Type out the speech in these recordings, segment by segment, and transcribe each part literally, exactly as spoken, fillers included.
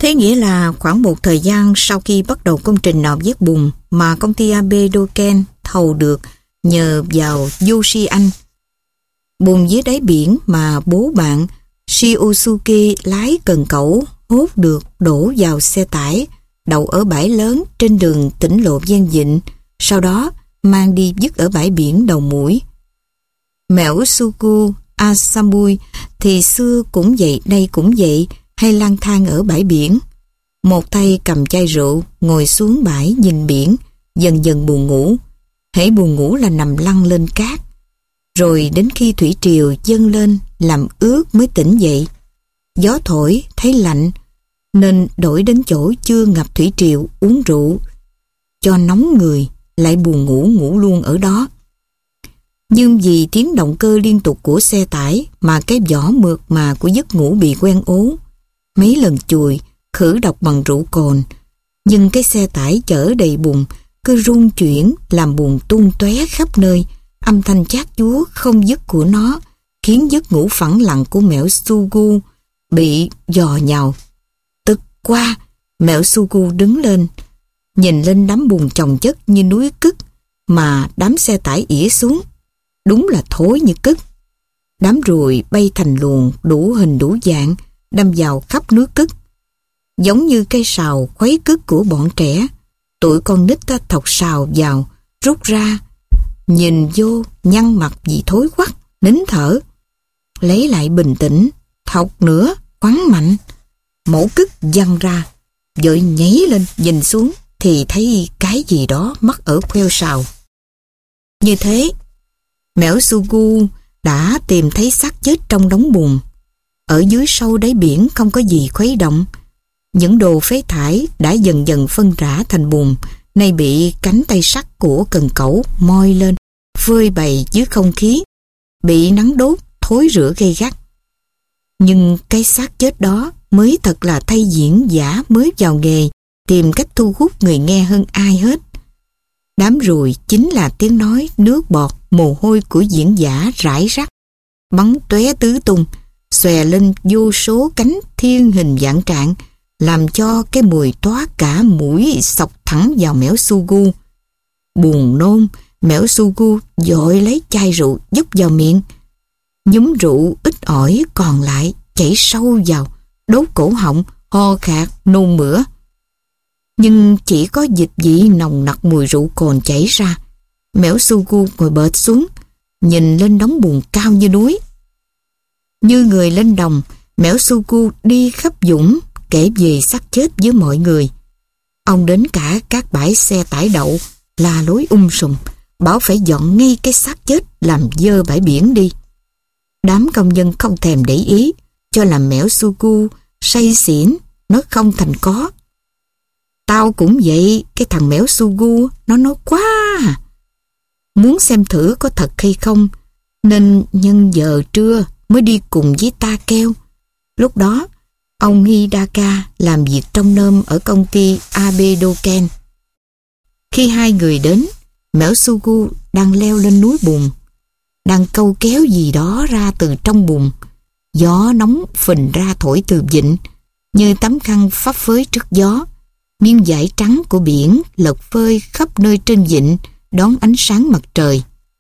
Thế nghĩa là khoảng một thời gian sau khi bắt đầu công trình nạo vét bùn mà công ty a bê Doken thầu được nhờ vào Yoshi Anh, bùn dưới đáy biển mà bố bạn Shiosuke lái cần cẩu hốt được đổ vào xe tải đậu ở bãi lớn trên đường tỉnh lộ Giang Vịnh, sau đó mang đi vứt ở bãi biển Đầu Mũi. Mẻo Suku Asamui thì xưa cũng vậy, nay cũng vậy, hay lang thang ở bãi biển. Một tay cầm chai rượu, ngồi xuống bãi nhìn biển, dần dần buồn ngủ. Hễ buồn ngủ là nằm lăn lên cát. Rồi đến khi thủy triều dâng lên làm ướt mới tỉnh dậy. Gió thổi thấy lạnh nên đổi đến chỗ chưa ngập thủy triều uống rượu cho nóng người, lại buồn ngủ ngủ luôn ở đó. Nhưng vì tiếng động cơ liên tục của xe tải mà cái vỏ mượt mà của giấc ngủ bị quen ố. Mấy lần chùi, khử độc bằng rượu cồn, nhưng cái xe tải chở đầy bùn cứ rung chuyển làm bùn tung tóe khắp nơi. Âm thanh chát chúa không dứt của nó khiến giấc ngủ phẳng lặng của Mẻo Sugu bị dò nhào. Tức quá, Mẻo Sugu đứng lên, nhìn lên đám bùn chồng chất như núi cứt mà đám xe tải ỉa xuống. Đúng là thối như cứt. Đám ruồi bay thành luồng đủ hình đủ dạng, đâm vào khắp núi cứt. Giống như cây sào khuấy cứt của bọn trẻ, tụi con nít ta thọc sào vào, rút ra, nhìn vô nhăn mặt vì thối quắc, nín thở. Lấy lại bình tĩnh, thọc nữa, quắn mạnh. Mẫu cứt văng ra, vội nhảy lên nhìn xuống thì thấy cái gì đó mắc ở khoeo sào. Như thế, Mẻo Sugu đã tìm thấy xác chết trong đống bùn. Ở dưới sâu đáy biển không có gì khuấy động. Những đồ phế thải đã dần dần phân rã thành bùn, nay bị cánh tay sắt của cần cẩu moi lên, phơi bày dưới không khí, bị nắng đốt, thối rữa gây gắt. Nhưng cái xác chết đó mới thật là thay diễn giả mới vào nghề, tìm cách thu hút người nghe hơn ai hết. Đám ruồi chính là tiếng nói, nước bọt, mồ hôi của diễn giả rải rác, bắn tóe tứ tung, xòe lên vô số cánh thiên hình vạn trạng, làm cho cái mùi toát cả mũi xộc thẳng vào Mẻo Sugu. Buồn nôn, Mẻo Sugu vội lấy chai rượu dốc vào miệng. Nhúm rượu ít ỏi còn lại chảy sâu vào, đốt cổ họng, ho khạc, nôn mửa. Nhưng chỉ có dịch vị nồng nặc mùi rượu cồn chảy ra. Mẻo Sugu ngồi bệt xuống, nhìn lên đống bùn cao như núi. Như người lên đồng, Mẻo Sugu đi khắp dũng kể về xác chết với mọi người. Ông đến cả các bãi xe tải đậu, la lối um sùm, bảo phải dọn ngay cái xác chết làm dơ bãi biển đi. Đám công nhân không thèm để ý, cho làm Mẻo Sugu say xỉn, nói không thành có. Tao cũng vậy, cái thằng Mẻo Sugu nó nói quá à. Muốn xem thử có thật hay không, nên nhân giờ trưa mới đi cùng với ta keo. Lúc đó, ông Hidaka làm việc trong nôm ở công ty a bê Doken. Khi hai người đến, Mẻo Sugu đang leo lên núi bùn, đang câu kéo gì đó ra từ trong bùn. Gió nóng phình ra thổi từ vịnh, như tấm khăn phấp phới trước gió. Miếng vải trắng của biển lật phơi khắp nơi trên vịnh, đón ánh sáng mặt trời.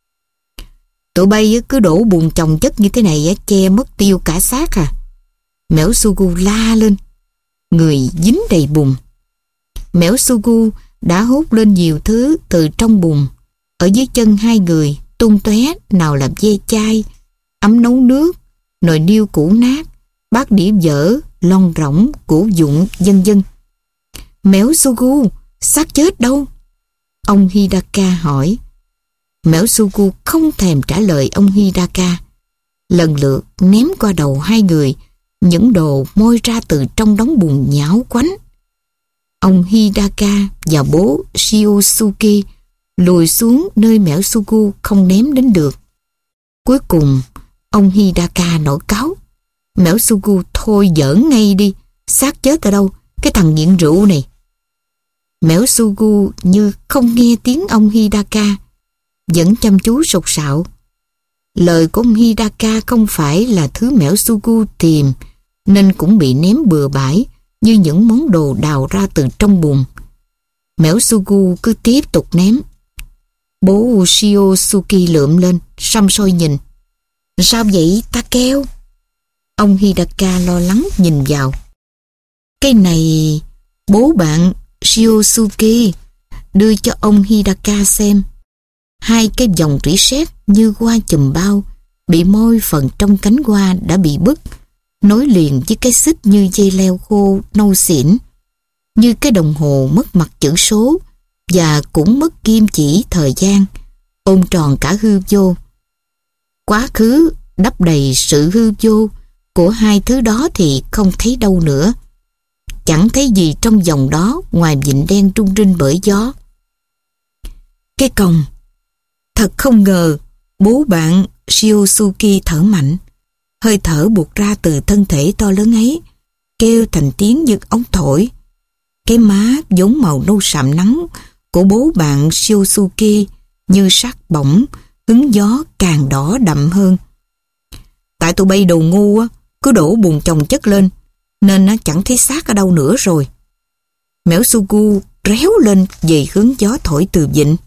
Tụi bay cứ đổ bùn chồng chất như thế này che mất tiêu cả xác à? Mẻo Sugu la lên. Người dính đầy bùn. Mẻo Sugu đã hút lên nhiều thứ từ trong bùn. Ở dưới chân hai người tung tóe, nào là ve chai, ấm nấu nước, nồi niêu cũ nát, bát đĩa vỡ, lon rỗng, củ dụng, vân vân. Mẻo Sugu, xác chết đâu? Ông Hidaka hỏi. Mẻo Sugu không thèm trả lời ông Hidaka. Lần lượt ném qua đầu hai người những đồ moi ra từ trong đống bùn nhão quánh. Ông Hidaka và bố Shiosuke lùi xuống nơi Mẻo Sugu không ném đến được. Cuối cùng, ông Hidaka nổi cáu. Mẻo Sugu thôi giỡn ngay đi, xác chết ở đâu, cái thằng nghiện rượu này. Mẻo Sugu như không nghe tiếng ông Hidaka, vẫn chăm chú sục sạo. Lời của ông Hidaka không phải là thứ Mẻo Sugu tìm, nên cũng bị ném bừa bãi, như những món đồ đào ra từ trong bùn. Mẻo Sugu cứ tiếp tục ném. Bố Shiosuki lượm lên, săm soi nhìn. Sao vậy Takeo? Ông Hidaka lo lắng nhìn vào. Cái này bố bạn Shiosuke đưa cho ông Hidaka xem. Hai cái dòng rỉ sét như hoa chùm bao, bị môi phần trong cánh hoa đã bị bứt, nối liền với cái xích như dây leo khô nâu xỉn, như cái đồng hồ mất mặt chữ số và cũng mất kim chỉ thời gian, ôm tròn cả hư vô. Quá khứ đắp đầy sự hư vô của hai thứ đó thì không thấy đâu nữa. Chẳng thấy gì trong dòng đó ngoài vịnh đen rung rinh bởi gió. Cái còng. Thật không ngờ bố bạn Shiosuke thở mạnh. Hơi thở buộc ra từ thân thể to lớn ấy kêu thành tiếng như ống thổi. Cái má vốn màu nâu sạm nắng của bố bạn Shiosuke như sắc bỏng, hứng gió càng đỏ đậm hơn. Tại tụi bay đồ ngu á, cứ đổ bùn chồng chất lên nên nó chẳng thấy xác ở đâu nữa rồi. Mẻo Sugu réo lên về hướng gió thổi từ vịnh.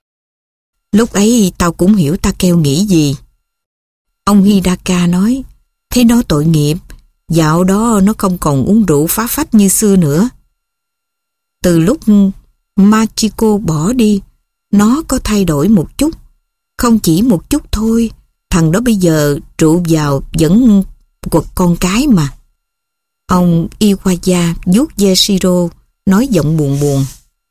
Lúc ấy tao cũng hiểu Takeo nghĩ gì. Ông Hidaka nói, thấy nó tội nghiệp, dạo đó nó không còn uống rượu phá phách như xưa nữa. Từ lúc Machiko bỏ đi, nó có thay đổi một chút. Không chỉ một chút thôi, thằng đó bây giờ rượu vào vẫn quật con cái mà. Ông Iwaya vuốt ve Shiro, nói giọng buồn buồn.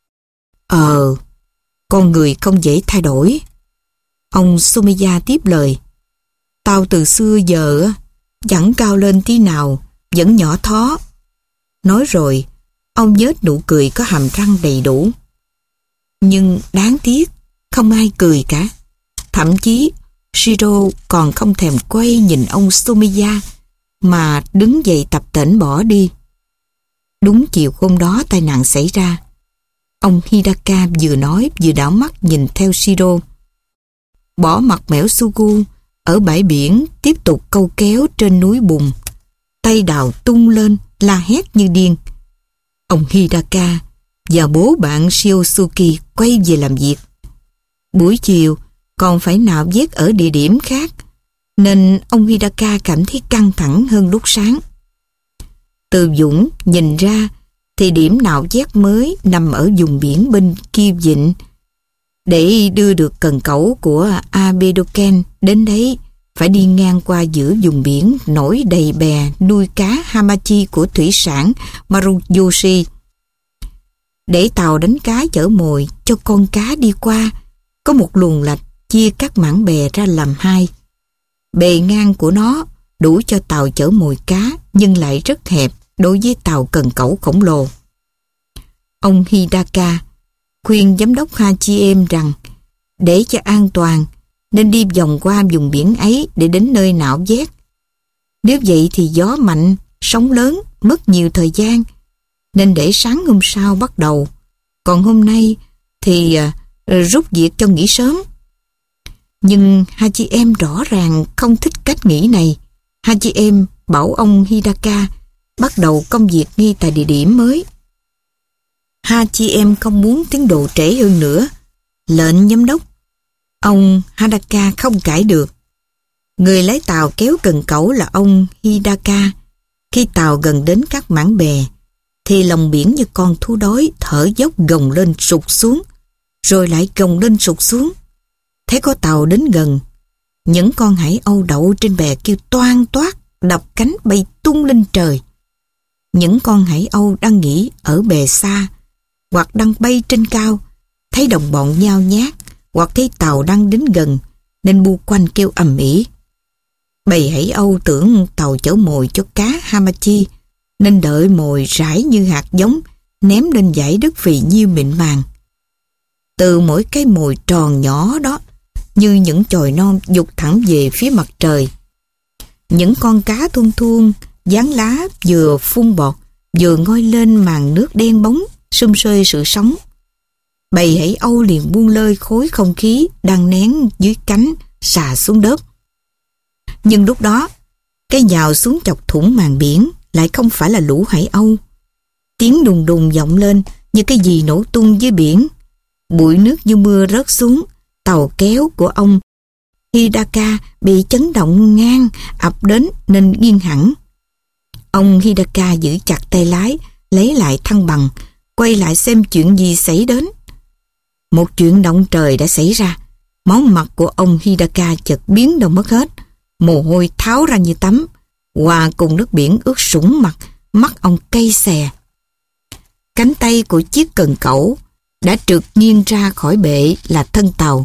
Ờ, con người không dễ thay đổi. Ông Sumiya tiếp lời. Tao từ xưa giờ chẳng cao lên tí nào, vẫn nhỏ thó. Nói rồi, ông nhếch nụ cười có hàm răng đầy đủ. Nhưng đáng tiếc, không ai cười cả. Thậm chí, Shiro còn không thèm quay nhìn ông Sumiya, mà đứng dậy tập tễnh bỏ đi. Đúng chiều hôm đó tai nạn xảy ra. Ông Hidaka vừa nói vừa đảo mắt nhìn theo Shiro. Bỏ mặt Mẻo Sugu ở bãi biển tiếp tục câu kéo trên núi bùn. Tay đào tung lên la hét như điên. Ông Hidaka và bố bạn Shiosuke quay về làm việc. Buổi chiều còn phải nạo vét ở địa điểm khác, nên ông Hidaka cảm thấy căng thẳng hơn lúc sáng. Từ Dũng nhìn ra thì điểm nạo vét mới nằm ở vùng biển bên kia vịnh. Để đưa được cần cẩu của Abedoken đến đấy, phải đi ngang qua giữa vùng biển nổi đầy bè nuôi cá hamachi của thủy sản Maruyoshi. Để tàu đánh cá chở mồi cho con cá đi qua, có một luồng lạch chia các mảng bè ra làm hai. Bề ngang của nó đủ cho tàu chở mồi cá, nhưng lại rất hẹp đối với tàu cần cẩu khổng lồ. Ông Hidaka khuyên giám đốc Hachiem rằng để cho an toàn nên đi vòng qua vùng biển ấy để đến nơi nạo vét. Nếu vậy thì gió mạnh, sóng lớn, mất nhiều thời gian, nên để sáng hôm sau bắt đầu. Còn hôm nay thì uh, rút việc cho nghỉ sớm. Nhưng Hachiem rõ ràng không thích cách nghĩ này. Hachiem bảo ông Hidaka bắt đầu công việc ngay tại địa điểm mới. Hachiem không muốn tiến độ trễ hơn nữa. Lệnh giám đốc, ông Hidaka không cãi được. Người lái tàu kéo cần cẩu là ông Hidaka. Khi tàu gần đến các mảng bè, thì lòng biển như con thú đói thở dốc gồng lên sụt xuống, rồi lại gồng lên sụt xuống. Thấy có tàu đến gần, những con hải âu đậu trên bè kêu toang toát, đập cánh bay tung lên trời. Những con hải âu đang nghỉ ở bè xa, hoặc đang bay trên cao, thấy đồng bọn nhao nhác, hoặc thấy tàu đang đến gần, nên bu quanh kêu ầm ĩ. Bầy hải âu tưởng tàu chở mồi cho cá hamachi, nên đợi mồi rải như hạt giống, ném lên dải đất phì nhiêu mịn màng. Từ mỗi cái mồi tròn nhỏ đó, như những chồi non dục thẳng về phía mặt trời. Những con cá thuôn thuôn, dán lá vừa phun bọt, vừa ngoi lên màn nước đen bóng, sum sơi sự sống. Bầy hải âu liền buông lơi khối không khí đang nén dưới cánh xà xuống đất. Nhưng lúc đó, cái nhào xuống chọc thủng màn biển lại không phải là lũ hải âu, Tiếng đùng đùng vọng lên như cái gì nổ tung dưới biển. Bụi nước như mưa rớt xuống. Tàu kéo của ông Hidaka bị chấn động ngang ập đến nên nghiêng hẳn. Ông Hidaka giữ chặt tay lái, lấy lại thăng bằng, quay lại xem chuyện gì xảy đến. Một chuyện động trời đã xảy ra. Máu mặt của ông Hidaka chợt biến đâu mất hết. Mồ hôi tháo ra như tắm, hòa cùng nước biển ướt sũng mặt, mắt ông cay xè. Cánh tay của chiếc cần cẩu đã trượt nghiêng ra khỏi bệ là thân tàu,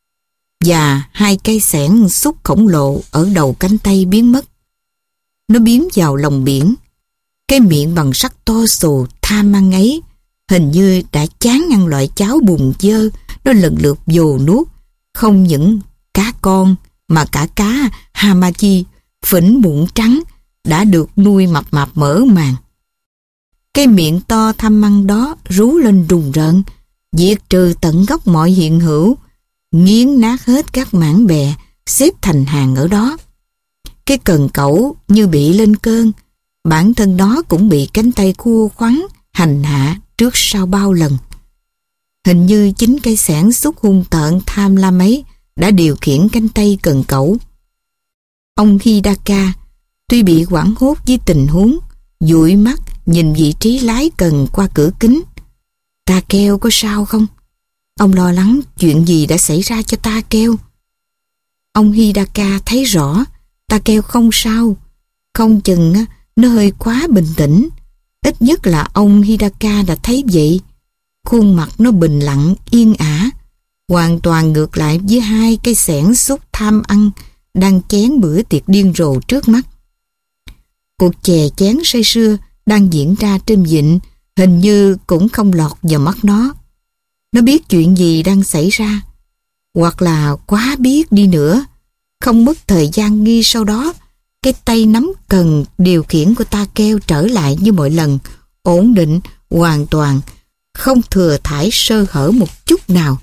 và hai cây xẻng xúc khổng lồ ở đầu cánh tay biến mất. Nó biến vào lòng biển. Cái miệng bằng sắt to xù tham ăn ấy hình như đã chán ăn loại cháo bùn dơ nó lần lượt vồ nuốt không những cá con mà cả cá hamachi phỉnh bụng trắng đã được nuôi mập mạp mở màng. Cái miệng to tham ăn đó rú lên rùng rợn, diệt trừ tận gốc mọi hiện hữu, nghiến nát hết các mảng bè xếp thành hàng ở đó. Cái cần cẩu như bị lên cơn, bản thân nó cũng bị cánh tay khua khoắn hành hạ trước sau bao lần. Hình như chính cây xẻng xúc hung tợn tham lam ấy đã điều khiển cánh tay cần cẩu. Ông Hidaka tuy bị hoảng hốt với tình huống, dụi mắt nhìn vị trí lái cần qua cửa kính. Takeo có sao không? Ông lo lắng chuyện gì đã xảy ra cho Takeo. Ông Hidaka thấy rõ Takeo không sao. Không chừng nó hơi quá bình tĩnh. Ít nhất là ông Hidaka đã thấy vậy. Khuôn mặt nó bình lặng, yên ả, hoàn toàn ngược lại với hai cây xẻng xúc tham ăn đang chén bữa tiệc điên rồ trước mắt. Cuộc chè chén say sưa đang diễn ra trên vịnh hình như cũng không lọt vào mắt nó. Nó biết chuyện gì đang xảy ra, hoặc là quá biết đi nữa. Không mất thời gian nghi sau đó, cái tay nắm cần điều khiển của Takeo trở lại như mọi lần, ổn định, hoàn toàn, không thừa thải sơ hở một chút nào.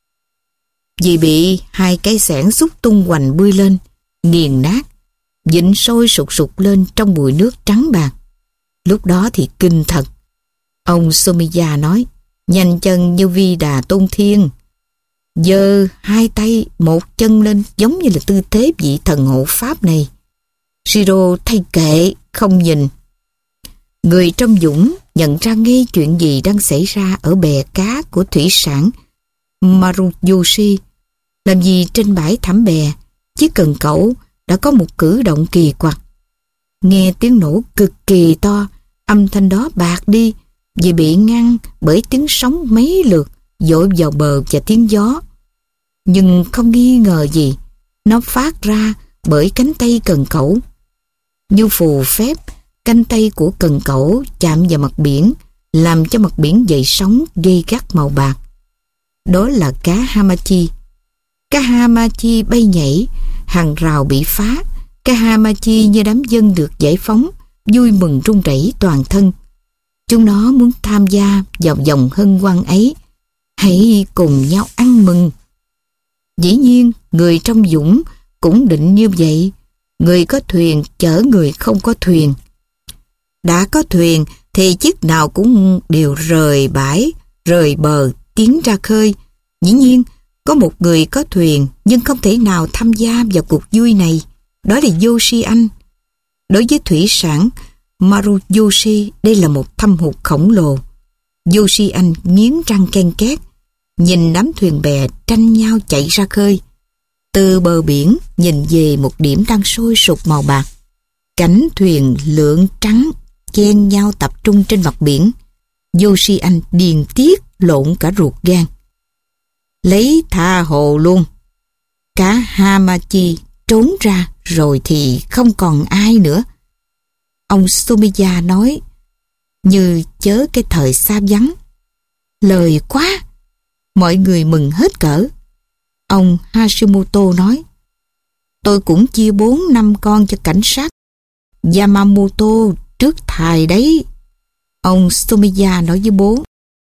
Vì bị hai cái xẻng xúc tung hoành bươi lên, nghiền nát, vịnh sôi sụt sụt lên trong bụi nước trắng bạc. Lúc đó thì kinh thật. Ông Somiya nói, nhanh chân như Vi Đà Tôn Thiên, giơ hai tay một chân lên giống như là tư thế vị thần hộ pháp này. Shiro thay kệ, không nhìn. Người trong dũng nhận ra ngay chuyện gì đang xảy ra ở bè cá của thủy sản Maruyoshi. Làm gì trên bãi thảm bè, chiếc cần cẩu đã có một cử động kỳ quặc. Nghe tiếng nổ cực kỳ to, âm thanh đó bạc đi vì bị ngăn bởi tiếng sóng mấy lượt dội vào bờ và tiếng gió. Nhưng không nghi ngờ gì, nó phát ra bởi cánh tay cần cẩu. Như phù phép, cánh tay của cần cẩu chạm vào mặt biển, làm cho mặt biển dậy sóng gây gắt màu bạc. Đó là cá hamachi. Cá hamachi bay nhảy, hàng rào bị phá. Cá hamachi như đám dân được giải phóng, vui mừng run rẩy toàn thân. Chúng nó muốn tham gia vào vòng hân hoan ấy. Hãy cùng nhau ăn mừng. Dĩ nhiên, người trong dũng cũng định như vậy. Người có thuyền chở người không có thuyền. Đã có thuyền thì chiếc nào cũng đều rời bãi, rời bờ, tiến ra khơi. Dĩ nhiên, có một người có thuyền nhưng không thể nào tham gia vào cuộc vui này. Đó là Yoshi Anh. Đối với thủy sản Maruyoshi, đây là một thâm hụt khổng lồ. Yoshi Anh nghiến răng ken két, nhìn đám thuyền bè tranh nhau chạy ra khơi. Từ bờ biển nhìn về một điểm đang sôi sục màu bạc. Cảnh thuyền lượn trắng chen nhau tập trung trên mặt biển. Yoshi Anh điên tiết lộn cả ruột gan. Lấy tha hồ luôn. Cá hamachi trốn ra rồi thì không còn ai nữa. Ông Sumiya nói như chớ cái thời xa vắng. Lời quá. Mọi người mừng hết cỡ. Ông Hashimoto nói, tôi cũng chia bốn năm con cho cảnh sát Yamamoto trước thài đấy. Ông Sumiya nói với bố.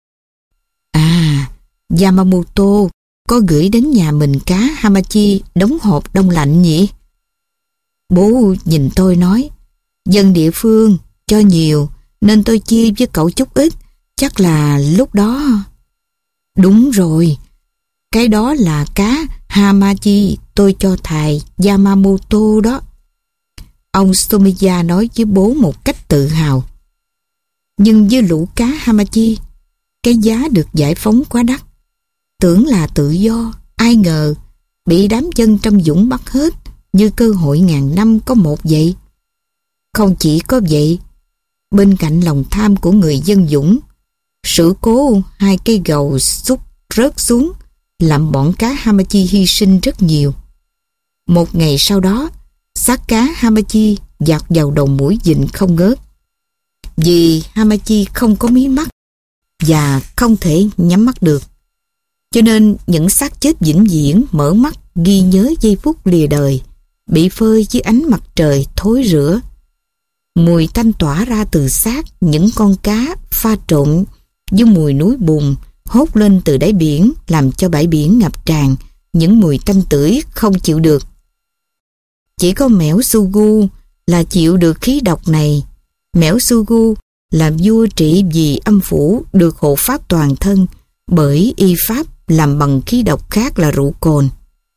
À, Yamamoto có gửi đến nhà mình cá hamachi đóng hộp đông lạnh nhỉ? Bố nhìn tôi nói, dân địa phương cho nhiều nên tôi chia với cậu chút ít. Chắc là lúc đó... Đúng rồi, cái đó là cá hamachi tôi cho thầy Yamamoto đó. Ông Somiya nói với bố một cách tự hào. Nhưng với lũ cá hamachi, cái giá được giải phóng quá đắt. Tưởng là tự do, ai ngờ bị đám dân trong dũng bắt hết, như cơ hội ngàn năm có một vậy. Không chỉ có vậy, bên cạnh lòng tham của người dân dũng, sự cố hai cây gầu xúc rớt xuống làm bọn cá hamachi hy sinh rất nhiều. Một ngày sau đó, xác cá hamachi dạt vào đầu mũi vịn không ngớt. Vì hamachi không có mí mắt và không thể nhắm mắt được, cho nên những xác chết vĩnh viễn mở mắt ghi nhớ giây phút lìa đời, bị phơi dưới ánh mặt trời thối rữa. Mùi tanh tỏa ra từ xác những con cá pha trộn với mùi núi bùn hốt lên từ đáy biển, làm cho bãi biển ngập tràn những mùi tanh tưởi không chịu được. Chỉ có Mẻo Sugu là chịu được khí độc này. Mẻo Sugu là vua trị vì âm phủ được hộ pháp toàn thân bởi y pháp làm bằng khí độc khác là rượu cồn.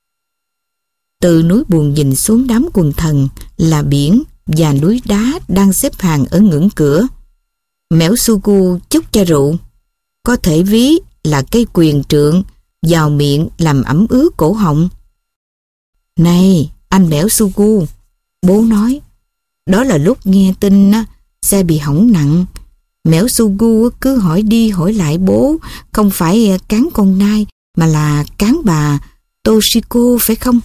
Từ núi buồn nhìn xuống đám quần thần là biển và núi đá đang xếp hàng ở ngưỡng cửa. Mẻo Sugu chúc cho rượu, có thể ví là cây quyền trượng vào miệng làm ẩm ướt cổ họng. Này, anh Mẻo Sugu, bố nói, đó là lúc nghe tin xe bị hỏng nặng. Mẻo Sugu cứ hỏi đi hỏi lại bố, không phải cán con nai mà là cán bà Toshiko phải không?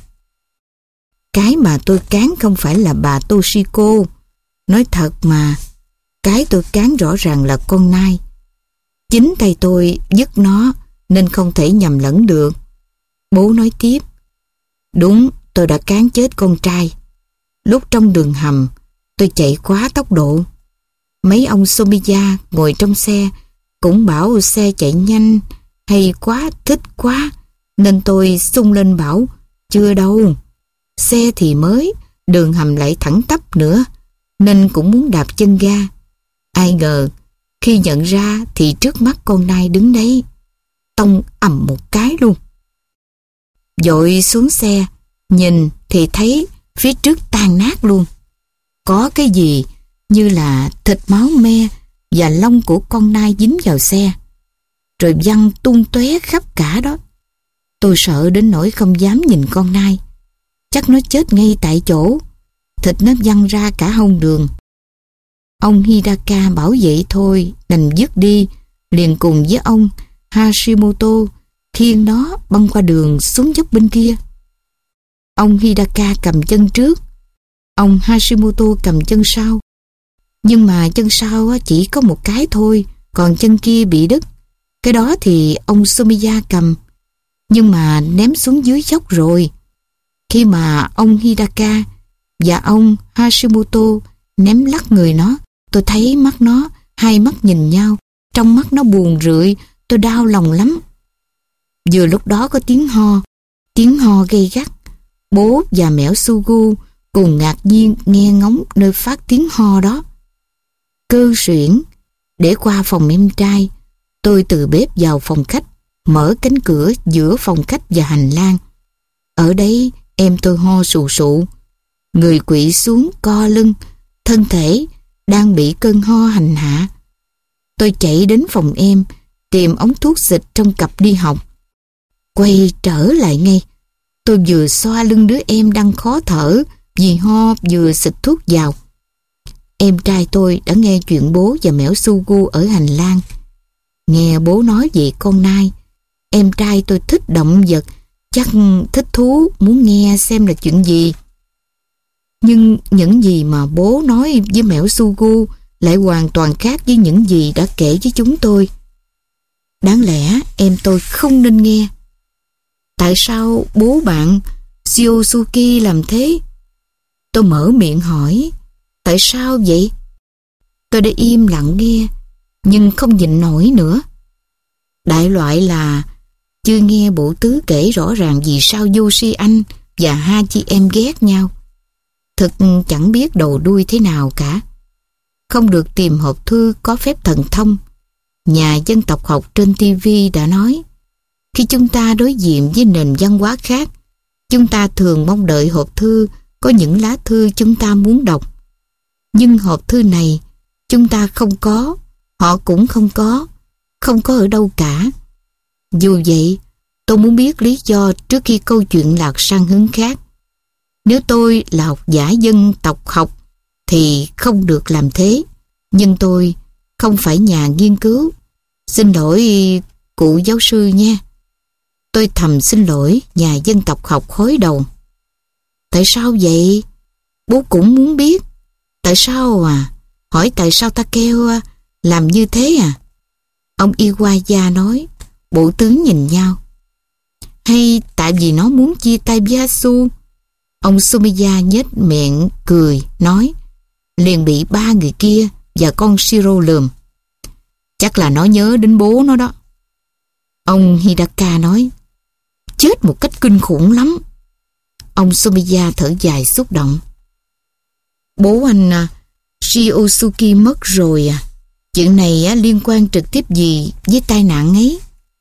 Cái mà tôi cán không phải là bà Toshiko. Nói thật mà, cái tôi cán rõ ràng là con nai. Chính tay tôi dứt nó nên không thể nhầm lẫn được. Bố nói tiếp. Đúng, tôi đã cán chết con trai. Lúc trong đường hầm, tôi chạy quá tốc độ. Mấy ông Somiya ngồi trong xe cũng bảo xe chạy nhanh hay quá, thích quá, nên tôi xung lên bảo chưa đâu. Xe thì mới, đường hầm lại thẳng tắp nữa, nên cũng muốn đạp chân ga. Ai ngờ, khi nhận ra thì trước mắt con nai đứng đấy, tông ầm một cái luôn. Vội xuống xe, nhìn thì thấy phía trước tan nát luôn. Có cái gì như là thịt máu me và lông của con nai dính vào xe, rồi văng tung tóe khắp cả đó. Tôi sợ đến nỗi không dám nhìn con nai. Chắc nó chết ngay tại chỗ, thịt nó văng ra cả hông đường. Ông Hidaka bảo vậy thôi, đành dứt đi, liền cùng với ông Hashimoto khiêng nó băng qua đường xuống dốc bên kia. Ông Hidaka cầm chân trước, ông Hashimoto cầm chân sau. Nhưng mà chân sau chỉ có một cái thôi, còn chân kia bị đứt. Cái đó thì ông Somiya cầm, nhưng mà ném xuống dưới dốc rồi. Khi mà ông Hidaka và ông Hashimoto ném lắc người nó, tôi thấy mắt nó, hai mắt nhìn nhau, trong mắt nó buồn rười, tôi đau lòng lắm. Vừa lúc đó có tiếng ho, tiếng ho gay gắt. Bố và Mẻo Sugu cùng ngạc nhiên nghe ngóng nơi phát tiếng ho đó. Cơ xuyển, để qua phòng em trai, tôi từ bếp vào phòng khách, mở cánh cửa giữa phòng khách và hành lang. Ở đấy em tôi ho sù sụ, người quỵ xuống co lưng, thân thể đang bị cơn ho hành hạ. Tôi chạy đến phòng em, tìm ống thuốc xịt trong cặp đi học. Quay trở lại ngay, tôi vừa xoa lưng đứa em đang khó thở vì ho, vừa xịt thuốc vào. Em trai tôi đã nghe chuyện bố và Mẻo Sugu ở hành lang. Nghe bố nói về con nai, em trai tôi thích động vật, chắc thích thú muốn nghe xem là chuyện gì. Nhưng những gì mà bố nói với Mẻo Sugu lại hoàn toàn khác với những gì đã kể với chúng tôi. Đáng lẽ em tôi không nên nghe. Tại sao bố bạn Shiosuke làm thế? Tôi mở miệng hỏi, tại sao vậy? Tôi đã im lặng nghe, nhưng không nhịn nổi nữa. Đại loại là chưa nghe bộ tứ kể rõ ràng vì sao Yoshi anh và hai chị em ghét nhau. Thực chẳng biết đầu đuôi thế nào cả. không được tìm hộp thư có phép thần thông. Nhà dân tộc học trên ti vi đã nói, khi chúng ta đối diện với nền văn hóa khác, chúng ta thường mong đợi hộp thư có những lá thư chúng ta muốn đọc. Nhưng hộp thư này chúng ta không có, họ cũng không có, không có ở đâu cả. Dù vậy, tôi muốn biết lý do trước khi câu chuyện lạc sang hướng khác. Nếu tôi là học giả dân tộc học thì không được làm thế, nhưng tôi không phải nhà nghiên cứu. Xin lỗi cụ giáo sư nha. Tôi thầm xin lỗi nhà dân tộc học hối đầu. Tại sao vậy? Bố cũng muốn biết. Tại sao à? Hỏi tại sao ta kêu làm như thế à? Ông Iwaya nói. Bộ tướng nhìn nhau. Hay tại vì nó muốn chia tay với Hasu? Ông Sumiya nhếch miệng cười nói, liền bị ba người kia và con Shiro lườm. Chắc là nó nhớ đến bố nó đó. Ông Hidaka nói, chết một cách kinh khủng lắm. Ông Sumiya thở dài xúc động. Bố anh Shiosuki mất rồi à? Chuyện này liên quan trực tiếp gì với tai nạn ấy?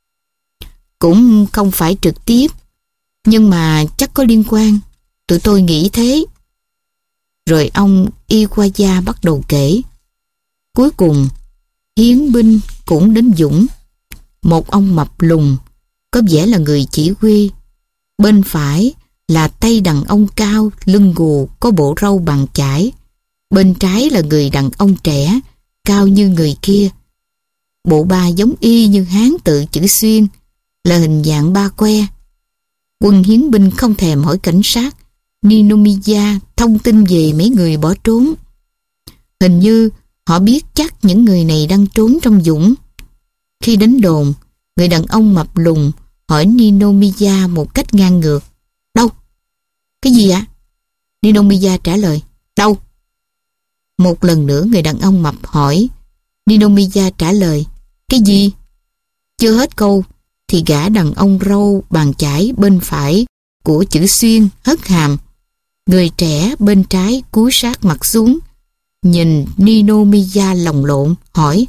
Cũng không phải trực tiếp, nhưng mà chắc có liên quan. Tụi tôi nghĩ thế. Rồi ông Iwaya bắt đầu kể. Cuối cùng, hiến binh cũng đến Dũng. Một ông mập lùn, có vẻ là người chỉ huy. Bên phải là tay đàn ông cao, lưng gù, có bộ râu bằng chải. Bên trái là người đàn ông trẻ, cao như người kia. Bộ ba giống y như Hán tự chữ xuyên, là hình dạng ba que. Quân hiến binh không thèm hỏi cảnh sát Ninomiya thông tin về mấy người bỏ trốn. Hình như họ biết chắc những người này đang trốn trong Dũng. Khi đến đồn, người đàn ông mập lùn hỏi Ninomiya một cách ngang ngược. Đâu? Cái gì ạ? Ninomiya trả lời. Đâu? Một lần nữa người đàn ông mập hỏi. Ninomiya trả lời. Cái gì? Chưa hết câu thì gã đàn ông râu bàn chải bên phải của chữ xuyên hất hàm. Người trẻ bên trái cúi sát mặt xuống, nhìn Ninomiya lồng lộn, hỏi.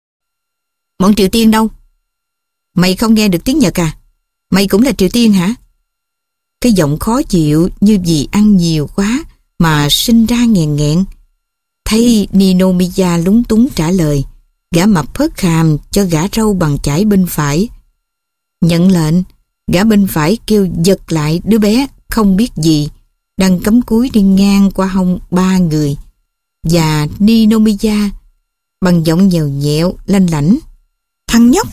Bọn Triều Tiên đâu? Mày không nghe được tiếng Nhật à? Mày cũng là Triều Tiên hả? Cái giọng khó chịu như vì ăn nhiều quá mà sinh ra nghẹn nghẹn. Thấy Ninomiya lúng túng trả lời, gã mập hất hàm cho gã râu bằng chải bên phải. Nhận lệnh, gã bên phải kêu giật lại đứa bé không biết gì đang cắm cúi đi ngang qua hông ba người, và Ninomiya bằng giọng nhèo nhẹo lanh lảnh. Thằng nhóc!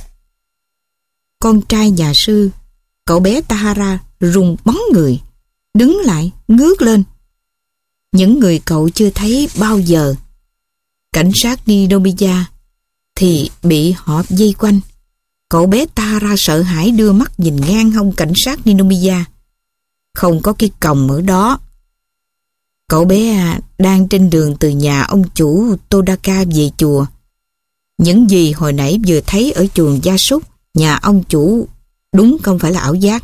Con trai nhà sư, cậu bé Tahara run bắn người, đứng lại, ngước lên. Những người cậu chưa thấy bao giờ. Cảnh sát Ninomiya thì bị họ vây quanh. Cậu bé Tahara sợ hãi đưa mắt nhìn ngang hông cảnh sát Ninomiya. Không có cái còng ở đó. Cậu bé đang trên đường từ nhà ông chủ Todaka về chùa. Những gì hồi nãy vừa thấy ở chuồng gia súc nhà ông chủ đúng không phải là ảo giác.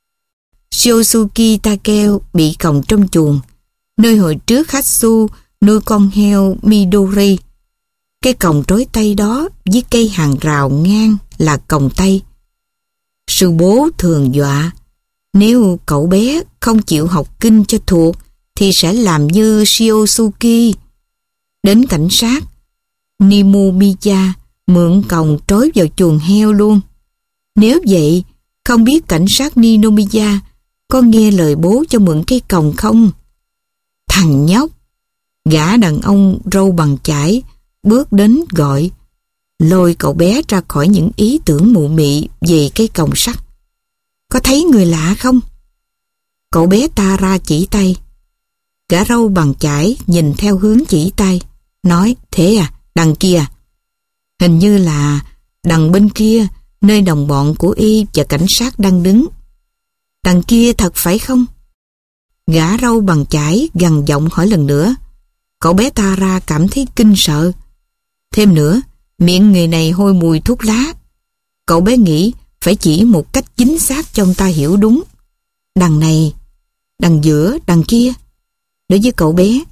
Shiosuke Takeo bị còng trong chuồng, nơi hồi trước Hatsu nuôi con heo Midori. Cái còng trói tay đó với cây hàng rào ngang là còng tay. Sư bố thường dọa, nếu cậu bé không chịu học kinh cho thuộc thì sẽ làm như Shiosuke. Đến cảnh sát, Ninomiya mượn còng trói vào chuồng heo luôn. Nếu vậy, không biết cảnh sát Ninomiya có nghe lời bố cho mượn cây còng không? Thằng nhóc! Gã đàn ông râu bằng chải bước đến gọi, lôi cậu bé ra khỏi những ý tưởng mụ mị về cây còng sắt. Có thấy người lạ không? Cậu bé ta ra chỉ tay. Gã râu bằng chải nhìn theo hướng chỉ tay, nói, thế à, đằng kia. Hình như là đằng bên kia, nơi đồng bọn của y và cảnh sát đang đứng. Đằng kia thật phải không? Gã râu bằng chải gằn giọng hỏi lần nữa. Cậu bé ta ra cảm thấy kinh sợ. Thêm nữa, miệng người này hôi mùi thuốc lá. Cậu bé nghĩ phải chỉ một cách chính xác cho ông ta hiểu đúng. Đằng này, đằng giữa, đằng kia. Đối với cậu bé,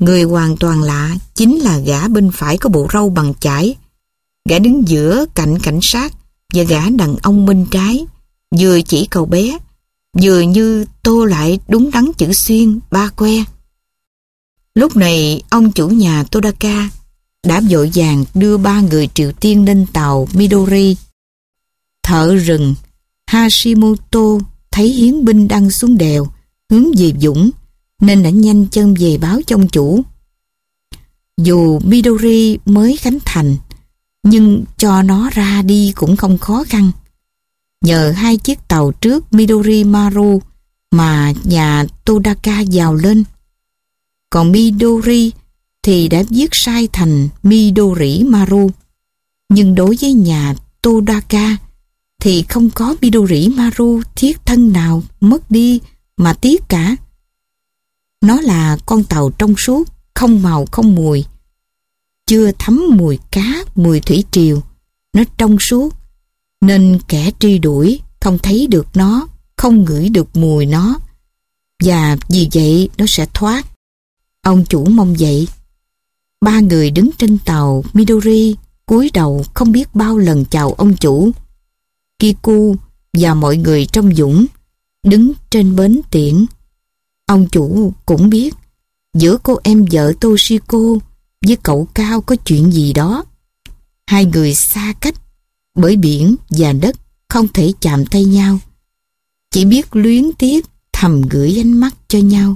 Người hoàn toàn lạ chính là gã bên phải có bộ râu bằng chải. Gã đứng giữa cạnh cảnh sát và gã đàn ông bên trái, vừa chỉ cậu bé, vừa như tô lại đúng đắn chữ xuyên ba que. Lúc này ông chủ nhà Todaka đã vội vàng đưa ba người Triều Tiên lên tàu Midori. Thợ rừng Hashimoto thấy hiến binh đang xuống đèo hướng về Dũng nên đã nhanh chân về báo cho ông chủ. Dù Midori mới khánh thành, nhưng cho nó ra đi cũng không khó khăn. Nhờ hai chiếc tàu trước Midori Maru mà nhà Todaka giàu lên. Còn Midori thì đã viết sai thành Midori Maru. Nhưng đối với nhà Todaka thì không có Midori Maru thiết thân nào mất đi mà tiếc cả. Nó là con tàu trong suốt, không màu không mùi, chưa thấm mùi cá, mùi thủy triều. Nó trong suốt nên kẻ truy đuổi không thấy được nó, không ngửi được mùi nó, và vì vậy nó sẽ thoát. Ông chủ mong vậy. Ba người đứng trên tàu Midori cúi đầu không biết bao lần chào ông chủ. Kiku và mọi người trong Dũng đứng trên bến tiễn. Ông chủ cũng biết giữa cô em vợ Toshiko với cậu Cao có chuyện gì đó. Hai người xa cách bởi biển và đất, không thể chạm tay nhau, chỉ biết luyến tiếc thầm gửi ánh mắt cho nhau.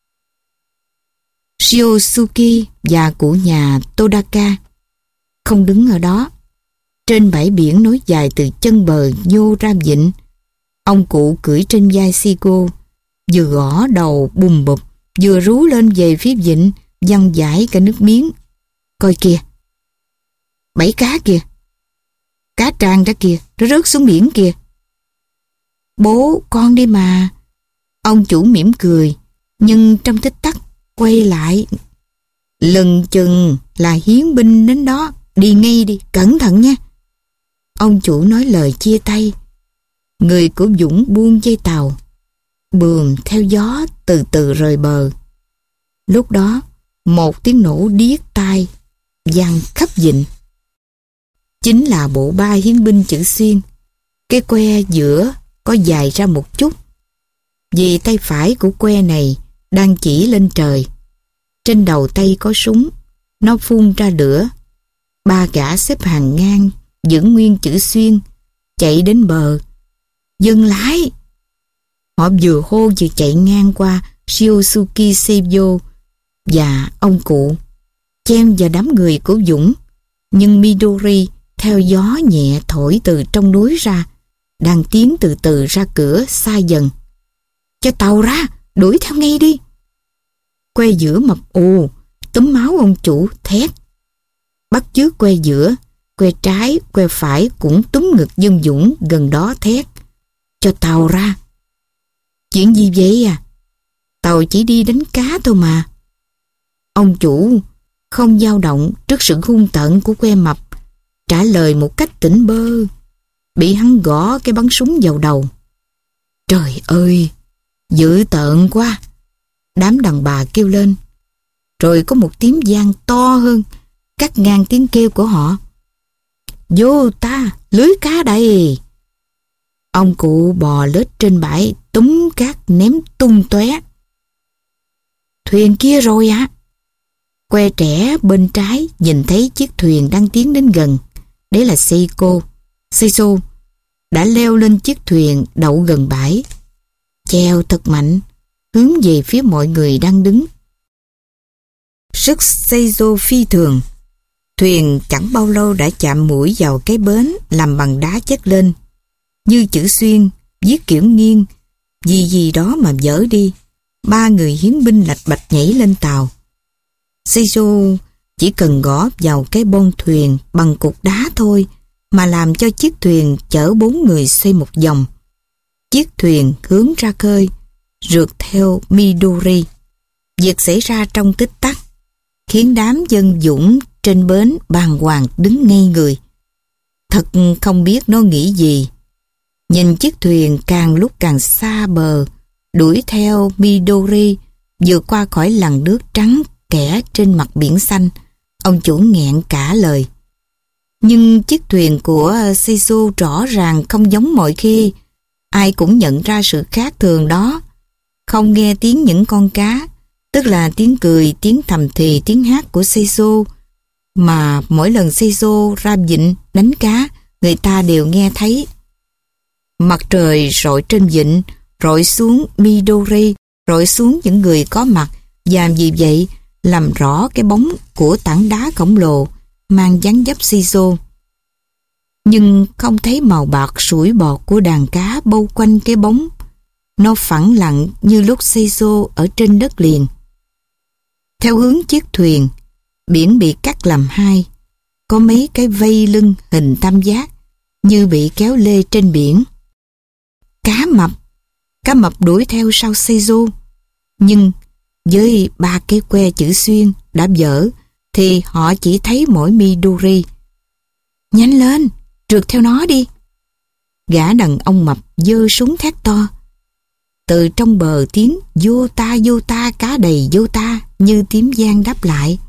Shiosuke và cụ nhà Todaka không đứng ở đó. Trên bãi biển nối dài từ chân bờ nhô ra vịnh, ông cụ cưỡi trên vai Shigo, vừa gõ đầu bùm bụp, vừa rú lên về phía vịnh, văng vãi cả nước miếng. Coi kìa, bẫy cá kìa, cá tràn ra kìa, nó rớt xuống biển kìa. Bố con đi mà. Ông chủ mỉm cười, nhưng trong tích tắc quay lại. Lừng chừng là hiến binh đến đó, đi ngay đi, cẩn thận nha. Ông chủ nói lời chia tay. Người của Dũng buông dây tàu, buồm theo gió từ từ rời bờ. Lúc đó một tiếng nổ điếc tai vang khắp vịnh. Chính là bộ ba hiến binh chữ xuyên. Cái que giữa có dài ra một chút, vì tay phải của que này đang chỉ lên trời. Trên đầu tay có súng, nó phun ra lửa. Ba gã xếp hàng ngang giữ nguyên chữ xuyên, chạy đến bờ. Dừng lại! Họ vừa hô vừa chạy ngang qua Shiosuke Seiyo và ông cụ, chen vào đám người của Dũng. Nhưng Midori theo gió nhẹ thổi từ trong núi ra, đang tiến từ từ ra cửa xa dần. Cho tàu ra, đuổi theo ngay đi. Que giữa mập ù, túm máu ông chủ thét. Bắt chước que giữa, que trái, que phải cũng túm ngực Dương Dũng gần đó thét. Cho tàu ra. Chuyện gì vậy à? Tàu chỉ đi đánh cá thôi mà. Ông chủ không dao động trước sự hung tợn của que mập, trả lời một cách tỉnh bơ. Bị hắn gõ cái bắn súng vào đầu. Trời ơi, dữ tợn quá! Đám đàn bà kêu lên. Rồi có một tiếng vang to hơn, cắt ngang tiếng kêu của họ. Vô ta, lưới cá đây! Ông cụ bò lết trên bãi, túm cát ném tung tóe. Thuyền kia rồi ạ. À? Que trẻ bên trái nhìn thấy chiếc thuyền đang tiến đến gần. Đấy là Seiko. Seiso đã leo lên chiếc thuyền đậu gần bãi, chèo thật mạnh, hướng về phía mọi người đang đứng. Sức Seiso phi thường. Thuyền chẳng bao lâu đã chạm mũi vào cái bến làm bằng đá chất lên, như chữ xuyên, viết kiểu nghiêng, gì gì đó mà vỡ đi. Ba người hiến binh lạch bạch nhảy lên tàu. Seiso chỉ cần gõ vào cái bon thuyền bằng cục đá thôi mà làm cho chiếc thuyền chở bốn người xoay một vòng. Chiếc thuyền hướng ra khơi, rượt theo Midori. Việc xảy ra trong tích tắc khiến đám dân Dũng trên bến bàng hoàng đứng ngây người. Thật không biết nó nghĩ gì. Nhìn chiếc thuyền càng lúc càng xa bờ, đuổi theo Midori vượt qua khỏi làn nước trắng kẻ trên mặt biển xanh. Ông chủ nghẹn cả lời. Nhưng chiếc thuyền của Seizo rõ ràng không giống mọi khi. Ai cũng nhận ra sự khác thường đó. Không nghe tiếng những con cá, tức là tiếng cười, tiếng thầm thì, tiếng hát của Seizo, mà mỗi lần Seizo ra vịnh đánh cá, người ta đều nghe thấy. Mặt trời rọi trên vịnh, rọi xuống Midori, rọi xuống những người có mặt, và vì vậy làm rõ cái bóng của tảng đá khổng lồ mang dáng dấp Seizo. Nhưng không thấy màu bạc sủi bọt của đàn cá bao quanh cái bóng. Nó phẳng lặng như lúc Seizo ở trên đất liền. Theo hướng chiếc thuyền, biển bị cắt làm hai. Có mấy cái vây lưng hình tam giác như bị kéo lê trên biển. Cá mập, cá mập đuổi theo sau Seizo. Nhưng với ba cái que chữ xuyên đã dở thì họ chỉ thấy mỗi Midori. Nhanh lên, trượt theo nó đi. Gã đàn ông mập giơ súng thét to. Từ trong bờ tiếng vô ta vô ta cá đầy vô ta như tiếng giang đáp lại.